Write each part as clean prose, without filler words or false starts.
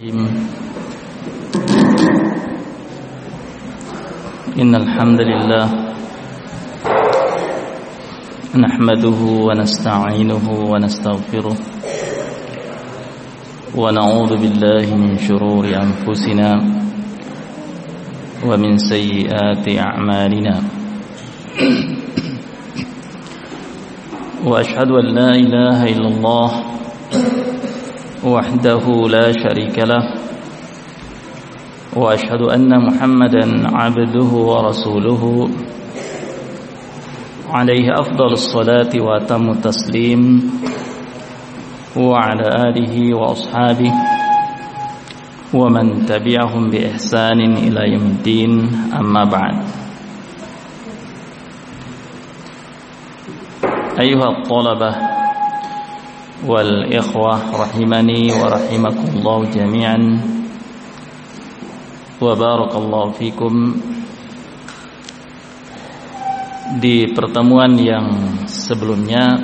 إن الحمد لله نحمده ونستعينه ونستغفره ونعوذ بالله من شرور أنفسنا ومن سيئات أعمالنا وأشهد أن لا إله إلا الله وحده لا شريك له وأشهد أن محمدا عبده ورسوله عليه أفضل الصلاة وأتم التسليم وعلى آله وأصحابه ومن تبعهم بإحسان إلى يوم الدين أما بعد أيها الطلبة والإخوة رحمني ورحمكم الله جميعا وبارك الله فيكم. Di pertemuan yang sebelumnya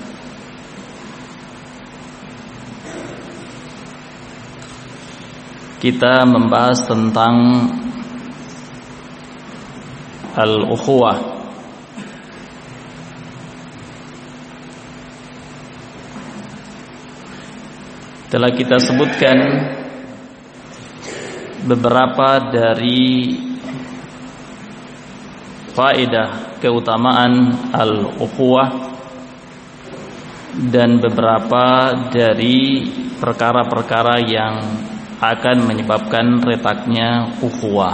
kita membahas tentang al-ukhuwah. Telah kita sebutkan beberapa dari faedah keutamaan al-ukhuwah dan beberapa dari perkara-perkara yang akan menyebabkan retaknya ukhuwah.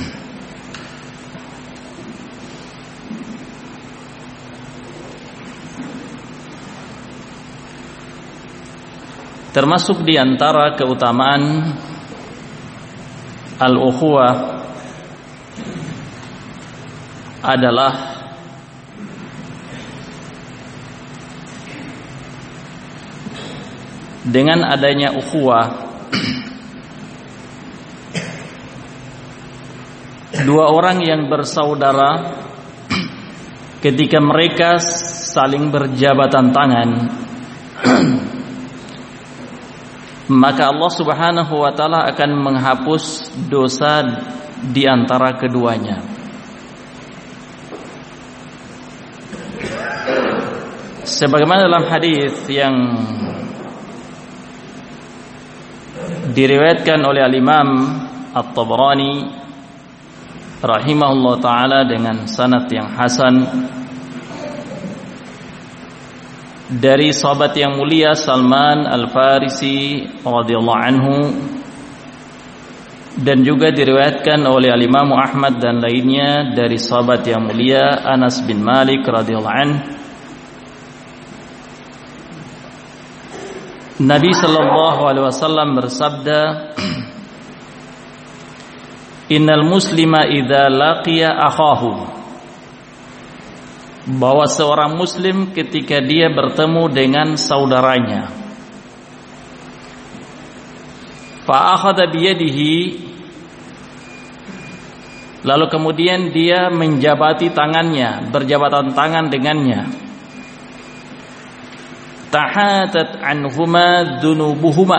Termasuk di antara keutamaan al-ukhuwah adalah dengan adanya ukhuwah dua orang yang bersaudara ketika mereka saling berjabatan tangan maka Allah Subhanahu wa taala akan menghapus dosa di antara keduanya. Sebagaimana dalam hadis yang diriwayatkan oleh al-Imam At-Tabrani rahimahullah taala dengan sanad yang hasan dari sahabat yang mulia Salman Al-Farisi radhiyallahu anhu, dan juga diriwayatkan oleh al-Imam Ahmad dan lainnya dari sahabat yang mulia Anas bin Malik radhiyallahu anhu. Nabi sallallahu alaihi wasallam bersabda, "Innal muslima idza laqiya akhahu," bahwa seorang muslim ketika dia bertemu dengan saudaranya, fa akhadha biyadihi, lalu kemudian dia menjabati tangannya, berjabatan tangan dengannya, tahatat anhuma dzunubuhuma,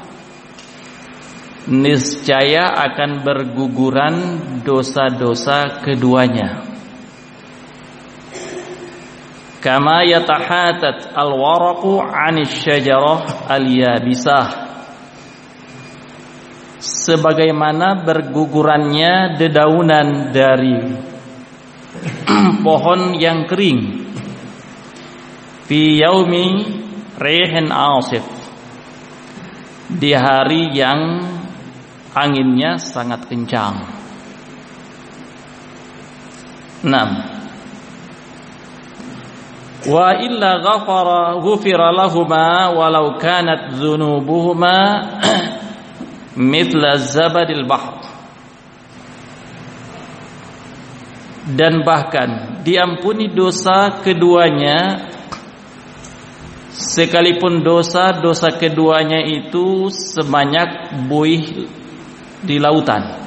niscaya akan berguguran dosa-dosa keduanya. Kama yatahatat al-waraqu 'anis syajarah al-yabisah, sebagaimana bergugurannya dedaunan dari pohon yang kering, fi yaumi rihin asif, di hari yang anginnya sangat kencang. 6. Wa illa ghufira lahuma walau kanat dzunubuhuma mithla zabadil bahr, dan bahkan diampuni dosa keduanya sekalipun dosa-dosa keduanya itu sebanyak buih di lautan.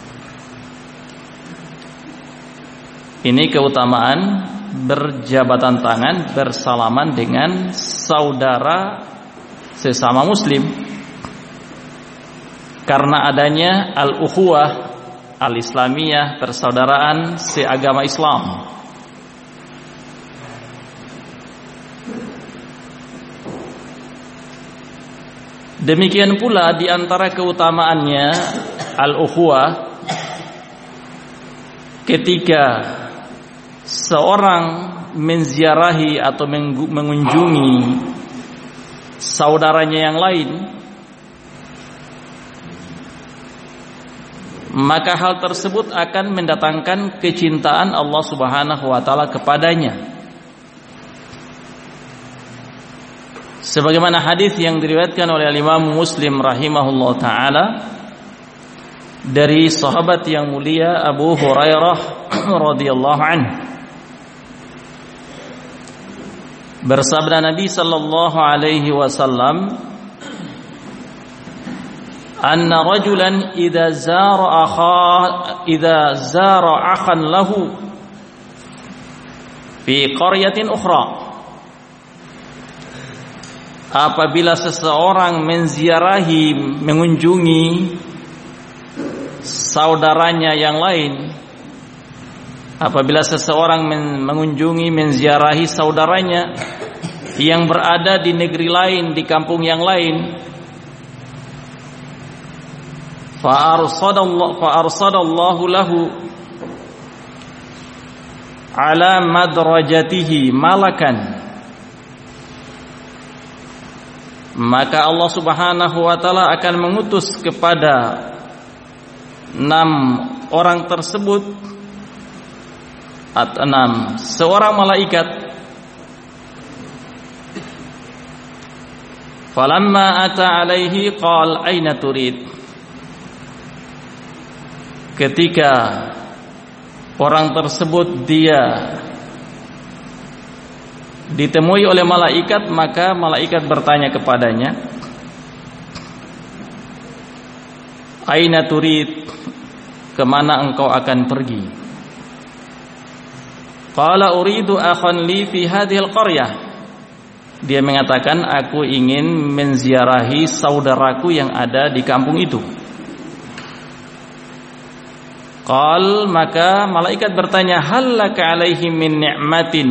Ini keutamaan berjabatan tangan, bersalaman dengan saudara sesama muslim. karena adanya al-ukhuwah al-islamiyah, persaudaraan seagama Islam. Demikian pula di antara keutamaannya al-ukhuwah, ketika seorang menziarahi atau mengunjungi saudaranya yang lain, maka hal tersebut akan mendatangkan kecintaan Allah Subhanahu wa taala kepadanya. Sebagaimana hadis yang diriwayatkan oleh Imam Muslim rahimahullah taala dari sahabat yang mulia Abu Hurairah radhiyallahu anhu, bersabda Nabi sallallahu alaihi wasallam, anna rajulan idza zara akhan lahu fi qaryatin ukhra, apabila seseorang menziarahi, mengunjungi saudaranya yang lain, apabila seseorang mengunjungi, menziarahi saudaranya yang berada di negeri lain, di kampung yang lain, fa arsadallahu lahu ala madrajatihi malakan, maka Allah Subhanahu wa taala akan mengutus kepada 6 orang tersebut atau 6 seorang malaikat. Falamma ata alaihi qala aina turid, ketika orang tersebut dia ditemui oleh malaikat, maka malaikat bertanya kepadanya, aina turid, kemana engkau akan pergi? Qala uridu akhan li fi hadhil qaryah, dia mengatakan, aku ingin menziarahi saudaraku yang ada di kampung itu. Qal, maka malaikat bertanya, hal laka alaihi min ni'matin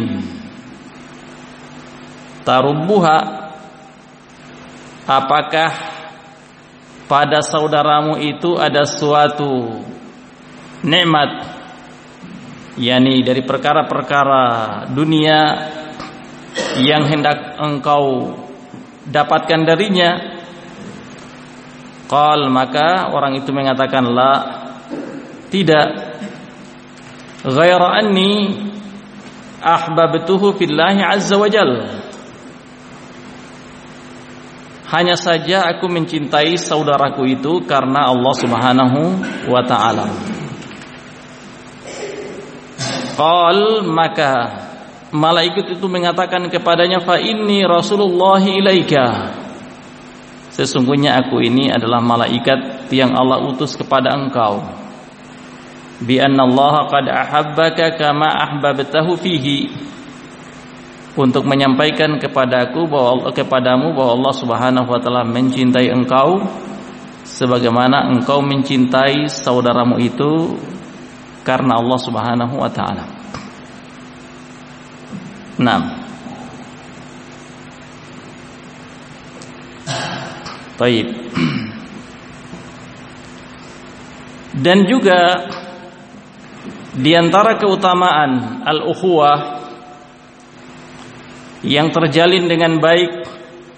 tarubbuha, apakah pada saudaramu itu ada suatu nikmat, yakni dari perkara-perkara dunia yang hendak engkau dapatkan darinya? Qal, maka orang itu mengatakan, la, tidak, ghaira anni ahbabtuhu fillahi azza wa jalla, hanya saja aku mencintai saudaraku itu karena Allah Subhanahu wa ta'ala. Qal, maka malaikat itu mengatakan kepadanya, fa inni rasulullahi ilaika, sesungguhnya aku ini adalah malaikat yang Allah utus kepada engkau. Bi anna Allah qad ahabbaka kama ahbabtahu fihi, untuk menyampaikan kepadamu bahwa Allah Subhanahu wa taala mencintai engkau sebagaimana engkau mencintai saudaramu itu karena Allah Subhanahu wa taala. Baik. Dan juga di antara keutamaan al-ukhuwah yang terjalin dengan baik,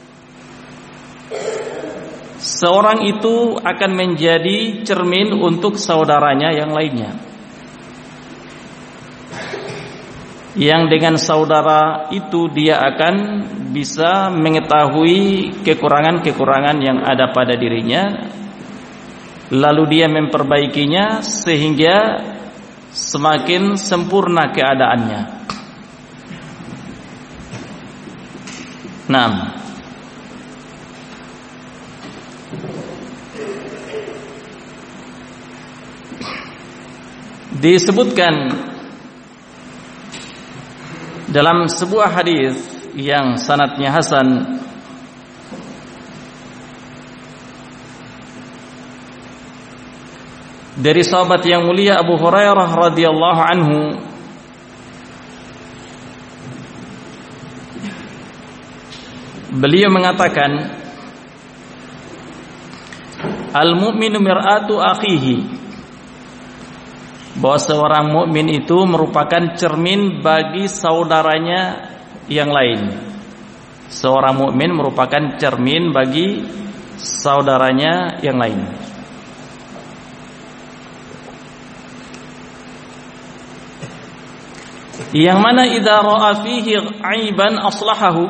seorang itu akan menjadi cermin untuk saudaranya yang lainnya, yang dengan saudara itu dia akan bisa mengetahui kekurangan-kekurangan yang ada pada dirinya, lalu dia memperbaikinya sehingga semakin sempurna keadaannya. Disebutkan dalam sebuah hadis yang sanadnya hasan, dari sahabat yang mulia Abu Hurairah radhiyallahu anhu, beliau mengatakan, al-mu'minu mir'atu akhihi, bahwa seorang mukmin itu merupakan cermin bagi saudaranya yang lain. Seorang mukmin merupakan cermin bagi saudaranya yang lain. Yang mana idza ra'a fihi 'aiban aslahahu,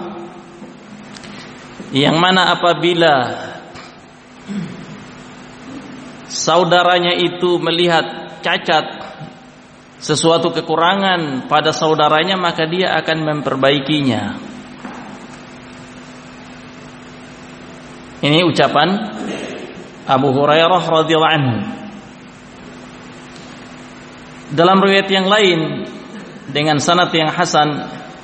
yang mana apabila saudaranya itu melihat cacat, sesuatu kekurangan pada saudaranya, maka dia akan memperbaikinya. Ini ucapan Abu Hurairah radhiyallahu anhu. Dalam riwayat yang lain dengan sanad yang hasan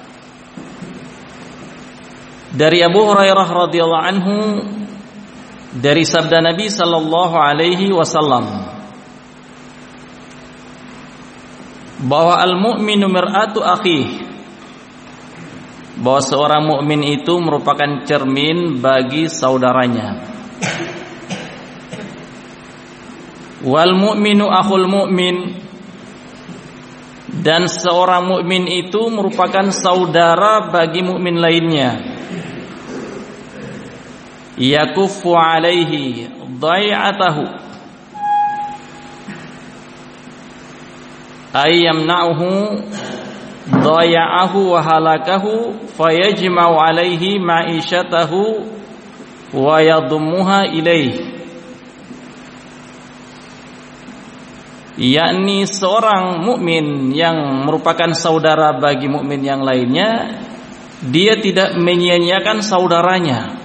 dari Abu Hurairah radhiyallahu anhu, dari sabda Nabi sallallahu alaihi wasallam, bahwa al-mu'minu mir'atu akhih, bahwa seorang mukmin itu merupakan cermin bagi saudaranya. Wal mu'minu akhul mu'min, dan seorang mukmin itu merupakan saudara bagi mukmin lainnya. Yakuffu alaihi dhai'atahu, ay yamna'uhu dhaya'ahu wa halakahu, fayajma'u alaihi ma'ishatahu wa yadhummuha ilaihi. Yakni seorang mukmin yang merupakan saudara bagi mukmin yang lainnya, dia tidak menyia-nyiakan saudaranya.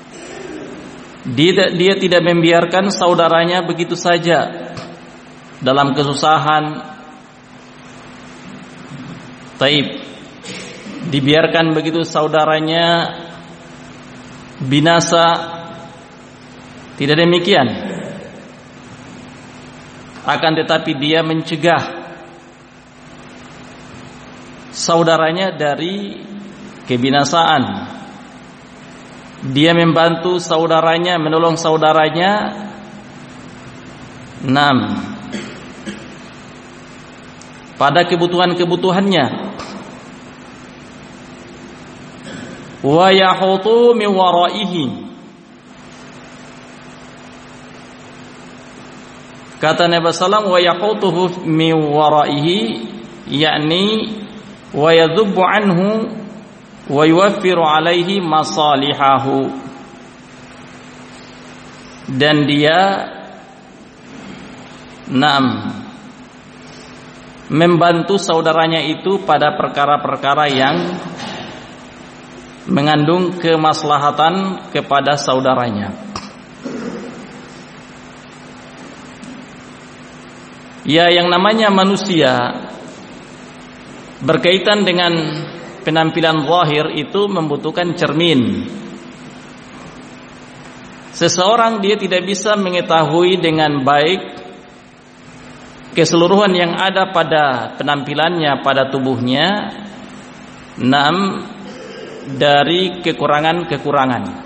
Dia tidak membiarkan saudaranya begitu saja dalam kesusahan. Taib, dibiarkan begitu saudaranya binasa. Tidak demikian. Akan tetapi dia mencegah saudaranya dari kebinasaan. Dia membantu saudaranya, menolong saudaranya. 6. Pada kebutuhan-kebutuhannya. Wa yahutu min waraihi, kata Nabi sallallahu wa yahutuhu min waraihi, yakni wa yadhubbu anhu wa yuwaffiru alaihi masalihahu, dan dia membantu saudaranya itu pada perkara-perkara yang mengandung kemaslahatan kepada saudaranya. Ya, yang namanya manusia berkaitan dengan penampilan zahir itu membutuhkan cermin. Seseorang dia tidak bisa mengetahui dengan baik keseluruhan yang ada pada penampilannya, pada tubuhnya, dari kekurangan-kekurangan.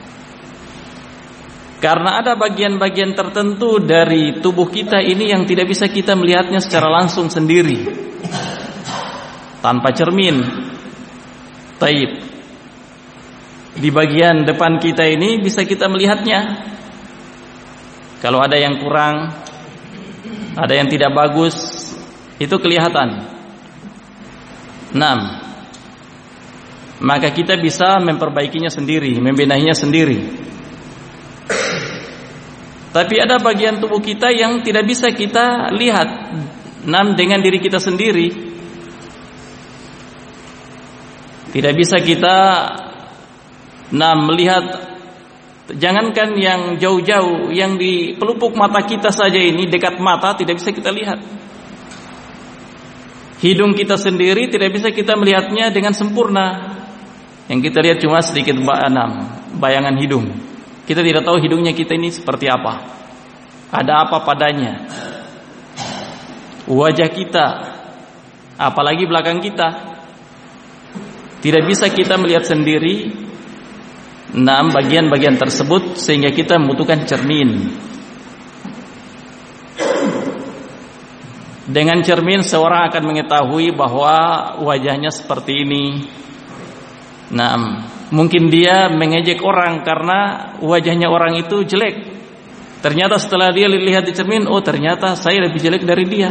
Karena ada bagian-bagian tertentu dari tubuh kita ini yang tidak bisa kita melihatnya secara langsung sendiri, tanpa cermin. Taib, di bagian depan kita ini bisa kita melihatnya. Kalau ada yang kurang, ada yang tidak bagus, itu kelihatan. 6. Maka kita bisa memperbaikinya sendiri, membenahinya sendiri. Tapi ada bagian tubuh kita yang tidak bisa kita lihat dengan diri kita sendiri. Tidak bisa kita melihat, jangankan yang jauh-jauh, yang di pelupuk mata kita saja ini, dekat mata tidak bisa kita lihat. Hidung kita sendiri tidak bisa kita melihatnya dengan sempurna. Yang kita lihat cuma sedikit bayangan hidung. Kita tidak tahu hidungnya kita ini seperti apa, ada apa padanya. wajah kita, apalagi belakang kita. Tidak bisa kita melihat sendiri bagian-bagian tersebut, sehingga kita membutuhkan cermin. Dengan cermin seorang akan mengetahui bahwa wajahnya seperti ini. Mungkin dia mengejek orang karena wajahnya orang itu jelek. Ternyata setelah dia lihat di cermin, oh ternyata saya lebih jelek dari dia.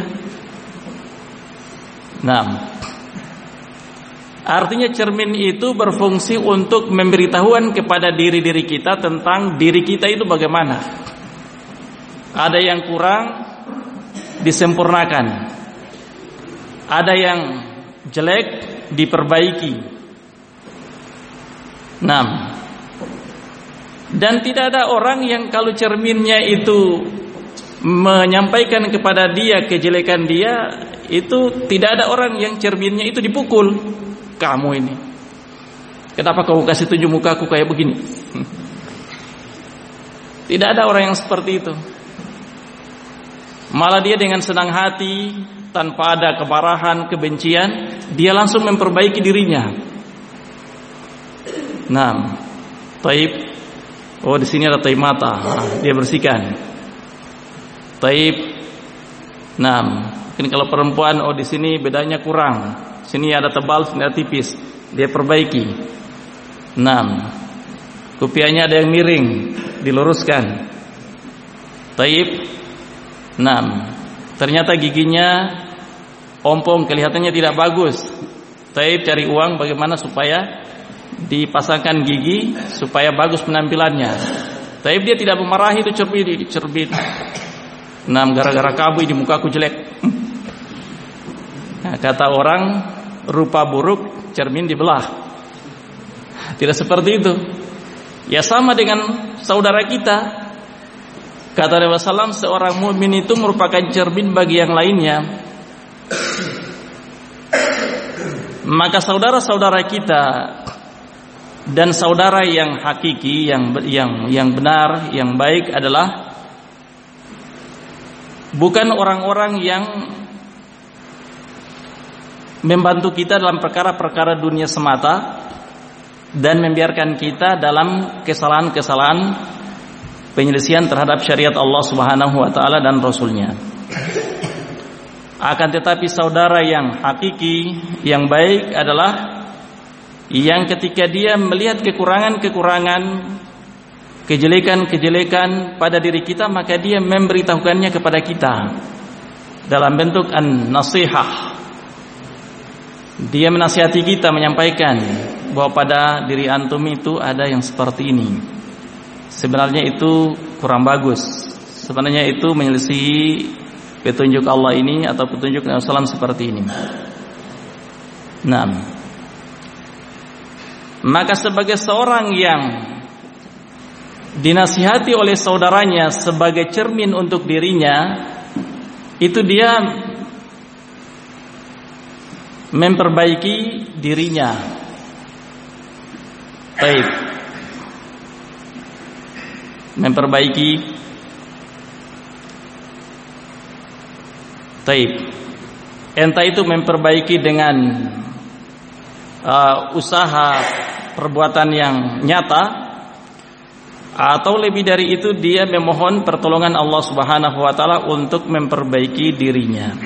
Artinya cermin itu berfungsi untuk memberitahuan kepada diri-diri kita tentang diri kita itu bagaimana. Ada yang kurang, disempurnakan. Ada yang jelek, diperbaiki. Dan tidak ada orang yang kalau cerminnya itu menyampaikan kepada dia kejelekan dia, itu tidak ada orang yang cerminnya itu dipukul. Kamu ini, kenapa kau kasih tunjuk mukaku kayak begini? Tidak ada orang yang seperti itu. Malah dia dengan senang hati, tanpa ada kemarahan, kebencian, dia langsung memperbaiki dirinya. Taib. Oh, di sini ada taib mata. Dia bersihkan. Taib. Mungkin kalau perempuan, oh di sini bedanya kurang. Sini ada tebal, sini ada tipis. Dia perbaiki. Kupiahnya ada yang miring, diluruskan. Taib. Ternyata giginya ompong, kelihatannya tidak bagus. Taib, cari uang bagaimana supaya dipasangkan gigi supaya bagus penampilannya. Taib, dia tidak memarahi itu cerbit. Gara-gara kamu di mukaku jelek. Kata orang, rupa buruk cermin dibelah. Tidak seperti itu. Ya sama dengan saudara kita. Kata Rasulullah SAW, seorang mukmin itu merupakan cermin bagi yang lainnya. Maka saudara-saudara kita dan saudara yang hakiki, yang benar, yang baik adalah bukan orang-orang yang membantu kita dalam perkara-perkara dunia semata dan membiarkan kita dalam kesalahan-kesalahan penyelesaian terhadap syariat Allah Subhanahu wa taala dan Rasulnya. Akan tetapi saudara yang hakiki, yang baik adalah yang ketika dia melihat kekurangan-kekurangan, kejelekan-kejelekan pada diri kita, maka dia memberitahukannya kepada kita dalam bentuk an-nasihah. Dia menasihati kita, menyampaikan bahwa pada diri antum itu ada yang seperti ini. Sebenarnya itu kurang bagus. Sebenarnya itu menyelisihi petunjuk Allah ini atau petunjuk Nabi SAW seperti ini. Maka sebagai seorang yang dinasihati oleh saudaranya sebagai cermin untuk dirinya, itu dia memperbaiki dirinya. Baik. Memperbaiki. Baik. Entah itu memperbaiki dengan usaha perbuatan yang nyata, atau lebih dari itu dia memohon pertolongan Allah Subhanahu wa taala untuk memperbaiki dirinya.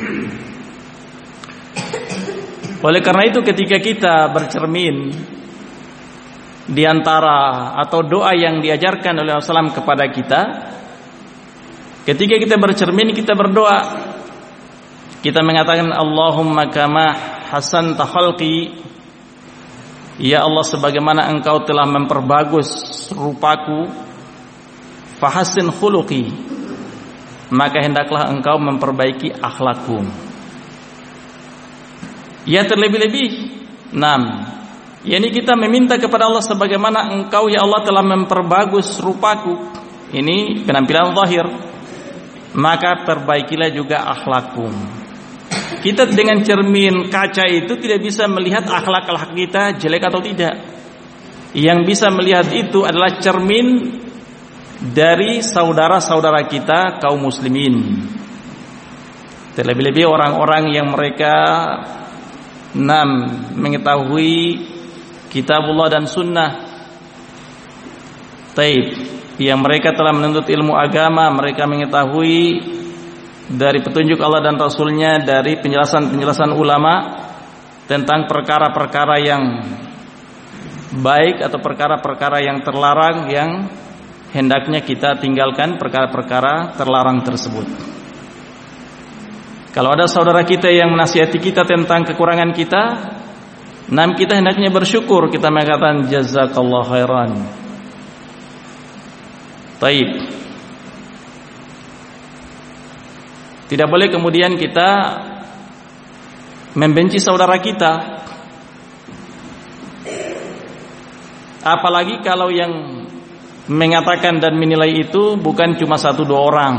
Oleh karena itu ketika kita bercermin di antara atau doa yang diajarkan oleh Rasulullah kepada kita, ketika kita bercermin kita berdoa, kita mengatakan Allahumma kama hasanta khalqi, ya Allah sebagaimana engkau telah memperbagus rupaku, fahassin khuluqi, maka hendaklah engkau memperbaiki akhlakku. Ya terlebih-lebih yakni kita meminta kepada Allah sebagaimana engkau ya Allah telah memperbagus rupaku, ini penampilan zahir, maka perbaikilah juga akhlakku. Kita dengan cermin kaca itu tidak bisa melihat akhlak kita jelek atau tidak. Yang bisa melihat itu adalah cermin dari saudara-saudara kita kaum muslimin. Terlebih-lebih orang-orang yang mereka mengetahui kitabullah dan sunnah. Yang mereka telah menuntut ilmu agama, mereka mengetahui dari petunjuk Allah dan Rasulnya, dari penjelasan-penjelasan ulama tentang perkara-perkara yang baik atau perkara-perkara yang terlarang, yang hendaknya kita tinggalkan perkara-perkara terlarang tersebut. Kalau ada saudara kita yang menasihati kita tentang kekurangan kita, kita hendaknya bersyukur, kita mengatakan jazakallah khairan. Tidak boleh kemudian kita membenci saudara kita, apalagi kalau yang mengatakan dan menilai itu bukan cuma 1-2 orang,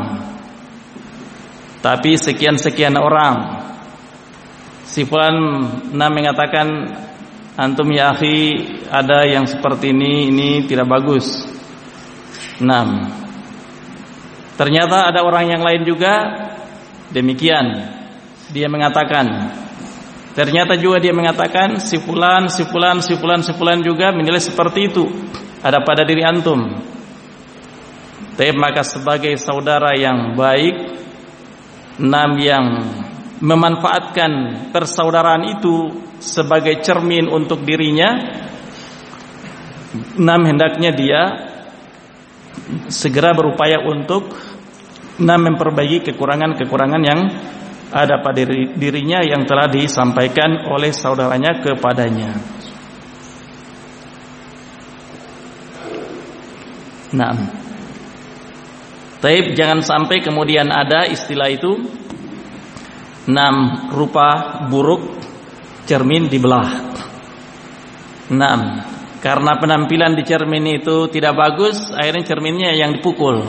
tapi sekian-sekian orang. Si fulan mengatakan, antum ya akhi, ada yang seperti ini tidak bagus. Ternyata ada orang yang lain juga demikian. Dia mengatakan, ternyata juga dia mengatakan si fulan juga menilai seperti itu ada pada diri antum. Maka sebagai saudara yang baik, yang memanfaatkan persaudaraan itu sebagai cermin untuk dirinya, hendaknya dia segera berupaya untuk memperbaiki kekurangan-kekurangan yang ada pada dirinya yang telah disampaikan oleh saudaranya kepadanya. Jangan sampai kemudian ada istilah itu, rupa buruk cermin dibelah. Karena penampilan di cermin itu tidak bagus, akhirnya cerminnya yang dipukul.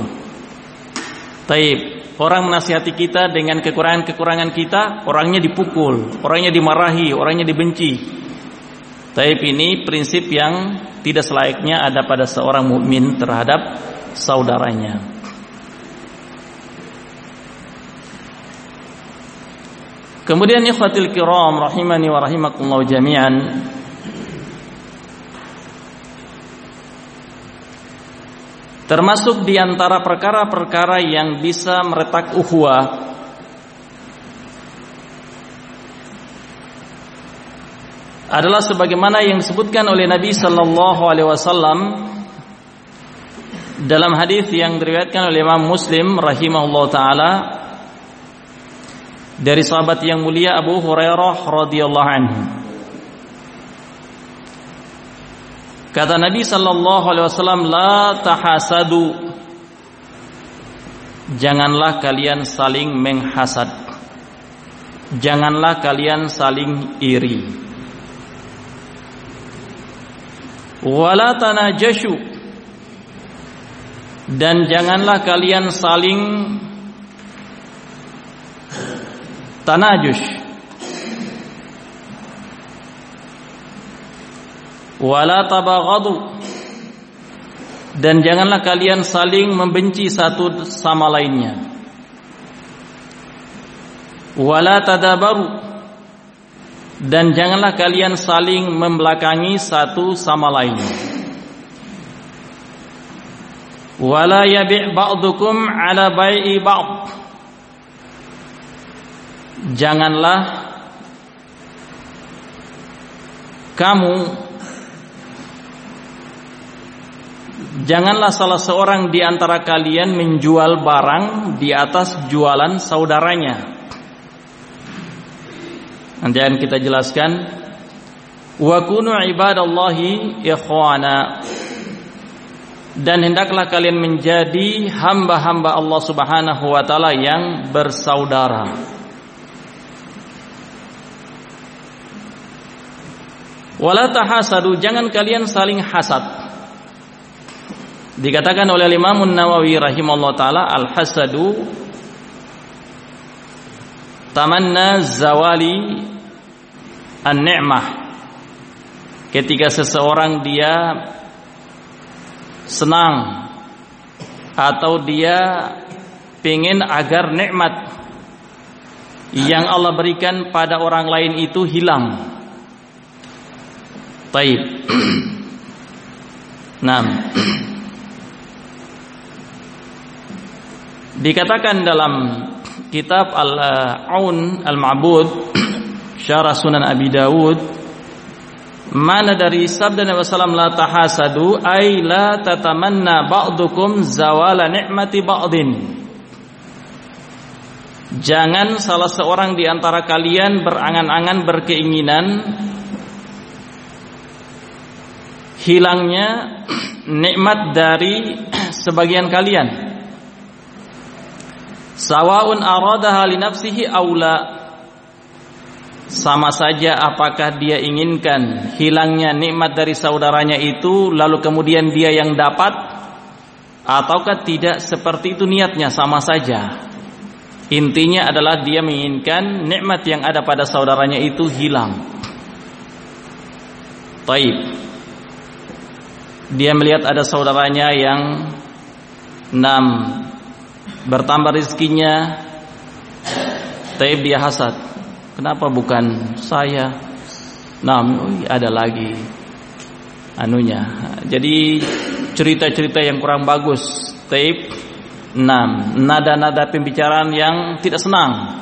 Orang menasihati kita dengan kekurangan-kekurangan kita, orangnya dipukul, orangnya dimarahi, orangnya dibenci. Ini prinsip yang tidak selayaknya ada pada seorang mukmin terhadap saudaranya. Kemudian ikhwatil kiram rahimani wa rahimakumullah jami'an, termasuk di antara perkara-perkara yang bisa meretak ukhuwah adalah sebagaimana yang disebutkan oleh Nabi sallallahu alaihi wasallam dalam hadis yang diriwayatkan oleh Imam Muslim rahimahullah taala dari sahabat yang mulia Abu Hurairah radhiyallahu anhu. Kata Nabi sallallahu alaihi wasallam, la tahasadu, janganlah kalian saling menghasad, janganlah kalian saling iri. Wala tanajashu, dan janganlah kalian saling tanajush. Wala tabaghadu, dan janganlah kalian saling membenci satu sama lainnya. Wala tadabaru, dan janganlah kalian saling membelakangi satu sama lainnya. Wala yabi' ba'dukum ala bai'i ba'd, janganlah salah seorang di antara kalian menjual barang di atas jualan saudaranya. Nanti akan kita jelaskan. Wa kunu ibadallahi ikhwana, dan hendaklah kalian menjadi hamba-hamba Allah Subhanahu wa taala yang bersaudara. Wala tahasadu, jangan kalian saling hasad. Dikatakan oleh Imam Nawawi rahimahullah taala, al-hasadu tamanna zawali an-ni'mah, ketika seseorang dia senang atau dia ingin agar nikmat yang Allah berikan pada orang lain itu hilang. Taib. Nah, dikatakan dalam kitab Al-Aun Al-Ma'bud Syarah Sunan Abi Dawud, mana dari sabda Nabi sallallahu la tahasadu ay la tatamanna ba'dukum zawala ni'mati ba'din. Jangan salah seorang di antara kalian berangan-angan, berkeinginan hilangnya nikmat dari sebagian kalian. Sawaun aradaha li nafsihi aw la. Sama saja apakah dia inginkan hilangnya nikmat dari saudaranya itu lalu kemudian dia yang dapat, ataukah tidak seperti itu niatnya, sama saja. Intinya adalah dia menginginkan nikmat yang ada pada saudaranya itu hilang. Taib. Dia melihat ada saudaranya yang bertambah rezekinya. Taib, dia hasad. Kenapa bukan saya? Ada lagi anunya. Jadi cerita-cerita yang kurang bagus. Taib. Nada-nada pembicaraan yang tidak senang.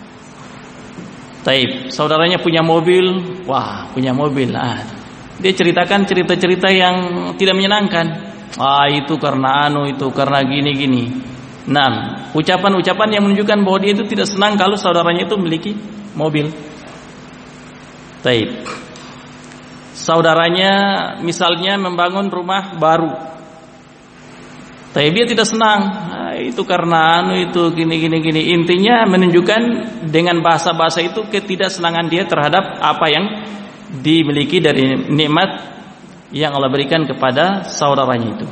Taib. Saudaranya punya mobil. Wah, punya mobil. Dia ceritakan cerita-cerita yang tidak menyenangkan. Itu karena itu karena gini-gini. Ucapan-ucapan yang menunjukkan bahwa dia itu tidak senang kalau saudaranya itu memiliki mobil. Taib. Saudaranya misalnya membangun rumah baru. Taib, dia tidak senang. Itu karena itu gini. Intinya menunjukkan dengan bahasa-bahasa itu ketidaksenangan dia terhadap apa yang dimiliki dari nikmat yang Allah berikan kepada saudaranya itu.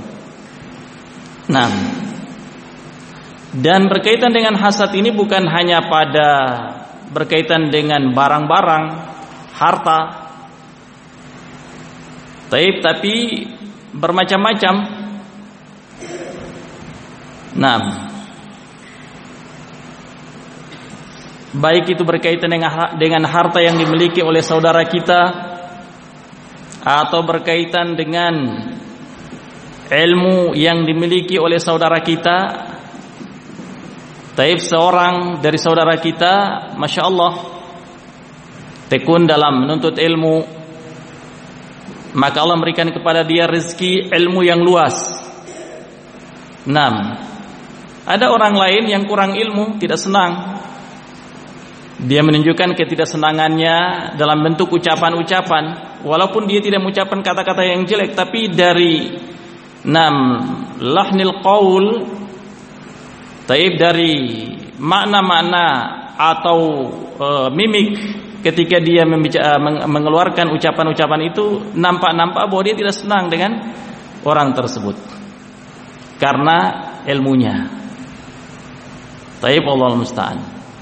Dan berkaitan dengan hasad ini bukan hanya pada berkaitan dengan barang-barang, harta, tapi bermacam-macam. Baik itu berkaitan dengan harta yang dimiliki oleh saudara kita, atau berkaitan dengan ilmu yang dimiliki oleh saudara kita. Taib, seorang dari saudara kita, Masya Allah, tekun dalam menuntut ilmu, maka Allah memberikan kepada dia rezeki ilmu yang luas. Ada orang lain yang kurang ilmu, tidak senang. Dia menunjukkan ketidaksenangannya dalam bentuk ucapan-ucapan, walaupun dia tidak mengucapkan kata-kata yang jelek, tapi dari lahnil qaul, taib, dari makna-makna atau mimik ketika dia mengeluarkan ucapan-ucapan itu, nampak-nampak bahwa dia tidak senang dengan orang tersebut karena ilmunya. Taib, Allahul musta'an.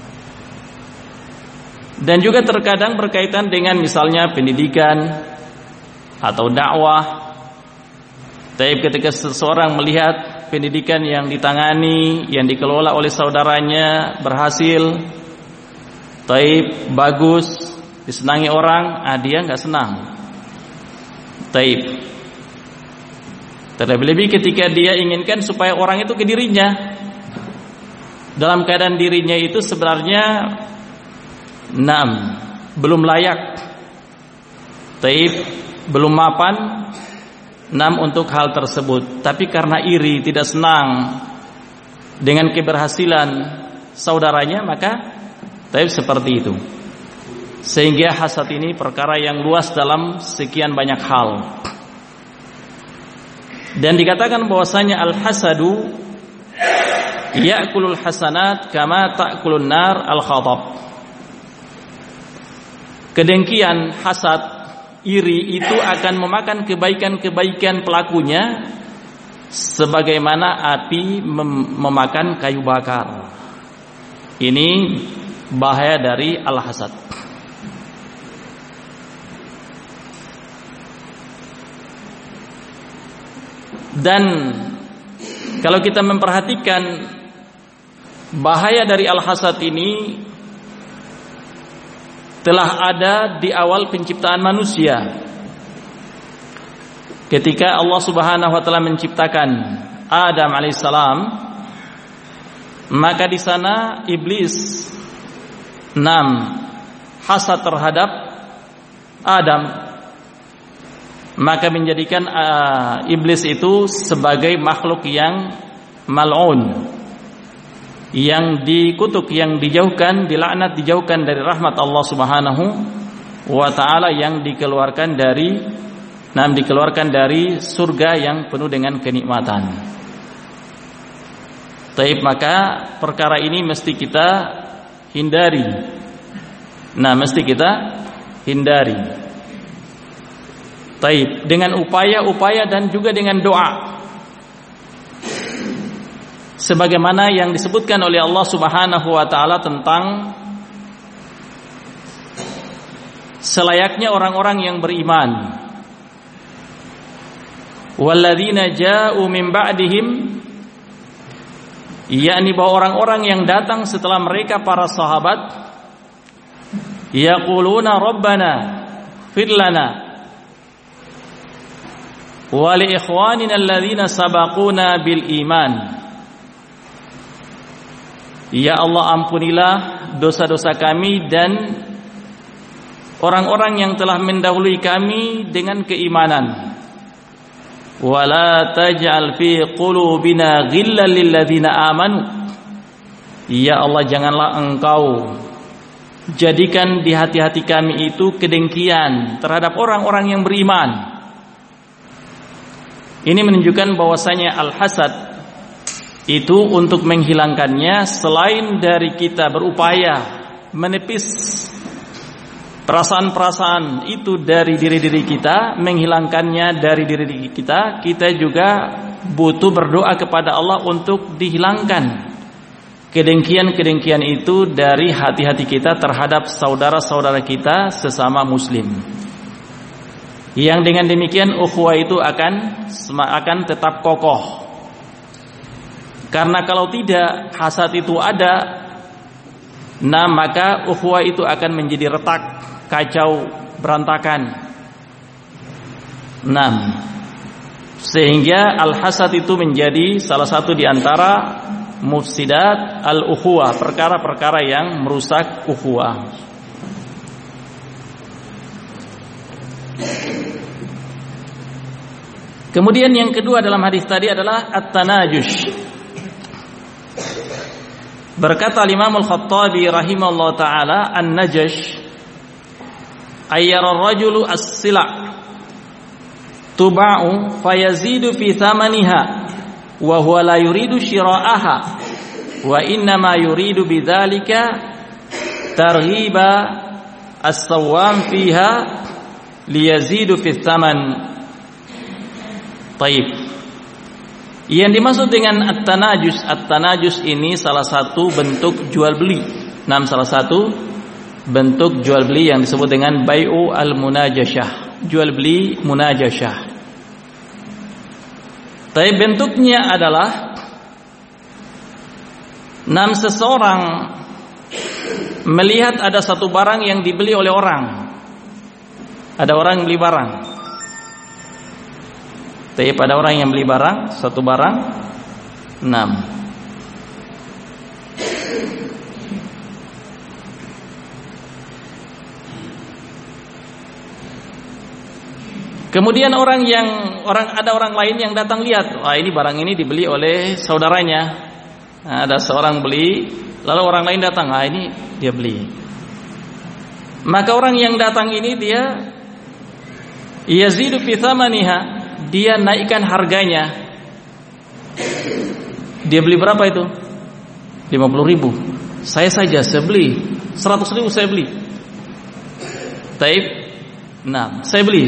Dan juga terkadang berkaitan dengan misalnya pendidikan atau dakwah. Taib, ketika seseorang melihat pendidikan yang ditangani, yang dikelola oleh saudaranya berhasil, taib, bagus, disenangi orang, dia nggak senang. Taib. Terlebih-lebih ketika dia inginkan supaya orang itu ke dirinya, dalam keadaan dirinya itu sebenarnya belum layak, taib, belum mapan untuk hal tersebut. Tapi karena iri, tidak senang dengan keberhasilan saudaranya, maka taib seperti itu. Sehingga hasad ini perkara yang luas dalam sekian banyak hal. Dan dikatakan bahwasanya al-hasadu ya'kulul hasanat kama ta'kulun nar al-khatab. Kedengkian, hasad, iri itu akan memakan kebaikan-kebaikan pelakunya sebagaimana api memakan kayu bakar. Ini bahaya dari al-hasad. Dan kalau kita memperhatikan bahaya dari al-hasad ini, telah ada di awal penciptaan manusia. Ketika Allah Subhanahu wa taala menciptakan Adam alaihissalam, maka di sana iblis hasad terhadap Adam, maka menjadikan iblis itu sebagai makhluk yang mal'un, yang dikutuk, yang dijauhkan, dilaknat, dijauhkan dari rahmat Allah Subhanahu wa taala, yang dikeluarkan dari surga yang penuh dengan kenikmatan. Taib, maka perkara ini mesti kita hindari. Taib, dengan upaya-upaya dan juga dengan doa. Sebagaimana yang disebutkan oleh Allah Subhanahu wa taala tentang selayaknya orang-orang yang beriman. Walladzina ja'u min ba'dihim, yakni bahwa orang-orang yang datang setelah mereka para sahabat, yaquluna rabbana fir lana wa li ikhwanina alladzina sabaquna bil iman. Ya Allah, ampunilah dosa-dosa kami dan orang-orang yang telah mendahului kami dengan keimanan. Wala taj'al fi qulubina ghillan lil ladzina amanu. Ya Allah, janganlah Engkau jadikan di hati-hati kami itu kedengkian terhadap orang-orang yang beriman. Ini menunjukkan bahwasanya al-hasad itu untuk menghilangkannya, selain dari kita berupaya menepis perasaan-perasaan itu dari diri-diri kita, menghilangkannya dari diri kita, kita juga butuh berdoa kepada Allah untuk dihilangkan kedengkian-kedengkian itu dari hati-hati kita terhadap saudara-saudara kita sesama muslim. Yang dengan demikian ukhuwah itu akan tetap kokoh. Karena kalau tidak, hasad itu ada, maka ukhuwah itu akan menjadi retak, kacau, berantakan. Sehingga al-hasad itu menjadi salah satu di antara mufsidat al-ukhuwah, perkara-perkara yang merusak ukhuwah. Kemudian yang kedua dalam hadis tadi adalah at-tanajush. Berkata Imam Al-Khattabi rahimahullah ta'ala, an-najash ayyara rajulu as-sila' tuba'u fayazidu fi thamaniha wa huwa la yuridu shira'aha wa innama yuridu bidzalika targhiba as-sawam fiha liyazidu fi thaman. Taib. Yang dimaksud dengan at-tanajus ini salah satu bentuk jual beli. Salah satu bentuk jual beli yang disebut dengan bai'u al-munajashah, jual beli munajashah. Tapi bentuknya adalah seseorang melihat ada satu barang yang dibeli oleh orang. Ada orang yang beli barang. Tapi pada orang yang beli barang, satu barang 6. Kemudian ada orang lain yang datang lihat, wah ini barang ini dibeli oleh saudaranya. Ada seorang beli, lalu orang lain datang, ini dia beli. Maka orang yang datang ini dia yazidu fi thamaniha, dia naikkan harganya. Dia beli berapa itu? 50.000. Saya beli 100.000 saya beli. Taib. Saya beli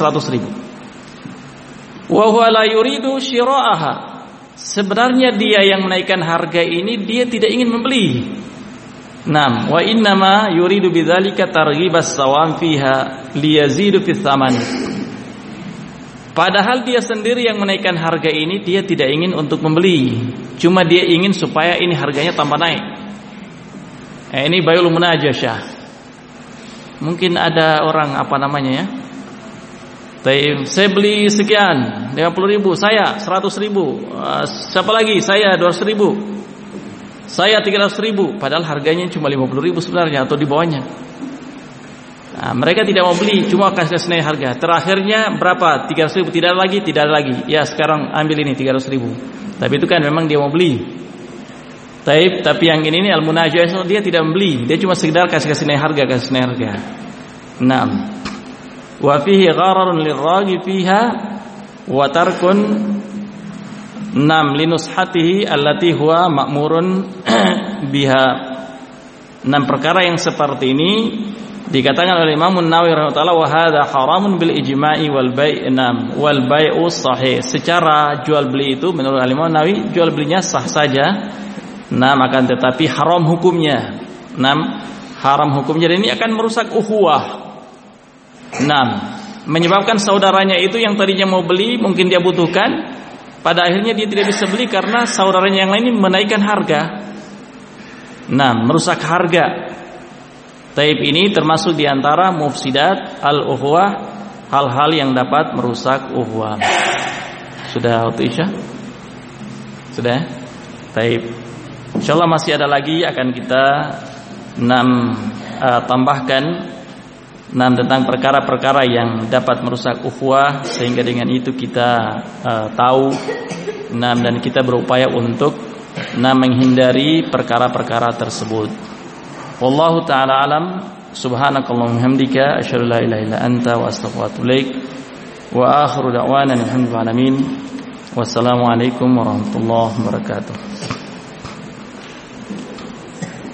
100.000. Wa huwa la yuridu shira'aha. Sebenarnya dia yang menaikkan harga ini dia tidak ingin membeli. Wa innama yuridu bidzalika targhibas sawam fiha liyazidu fis tsaman. Padahal dia sendiri yang menaikkan harga ini, dia tidak ingin untuk membeli. Cuma dia ingin supaya ini harganya tambah naik. Ini bai'ul munajashah. Mungkin ada orang apa namanya ya? Saya beli sekian 50.000, saya 100.000, siapa lagi? Saya 200.000, saya 300.000. Padahal harganya cuma 50.000 sebenarnya atau di bawahnya. Nah, mereka tidak mau beli, cuma kasih naik harga. Terakhirnya berapa? 300.000, tidak ada lagi. Ya sekarang ambil ini 300.000. Tapi itu kan memang dia mau beli. Tapi yang ini al-munajah dia tidak membeli, dia cuma sekedar kasih naik harga. Naam. Wa fihi ghararun lirragi fiha wa tarkun linushatihi allati huwa ma'murun biha. 6 perkara yang seperti ini dikatakan oleh Imam An-Nawawi rahimahullah, wa hadza haramun bil ijma'i wal bai'u sahih. Secara jual beli itu menurut Imam An-Nawawi jual belinya sah saja. Akan tetapi haram hukumnya. Haram hukumnya, dan ini akan merusak ukhuwah. Menyebabkan saudaranya itu yang tadinya mau beli, mungkin dia butuhkan, pada akhirnya dia tidak bisa beli karena saudaranya yang lain menaikkan harga. Merusak harga. Ini termasuk diantara mufsidat al-ukhuwah, hal-hal yang dapat merusak ukhuwah. Sudah waktu Isya? Sudah? InsyaAllah masih ada lagi, akan kita tambahkan tentang perkara-perkara yang dapat merusak ukhuwah, sehingga dengan itu kita tahu dan kita berupaya untuk menghindari perkara-perkara tersebut. Wallahu ta'ala alam. Subhanakallahumma hamdika asyhadu an la ilaha illa anta wa astaghfiruka wa atubu ilaik. Wa akhiru da'wana alhamdulillahi alamin. Wassalamualaikum warahmatullahi wabarakatuh.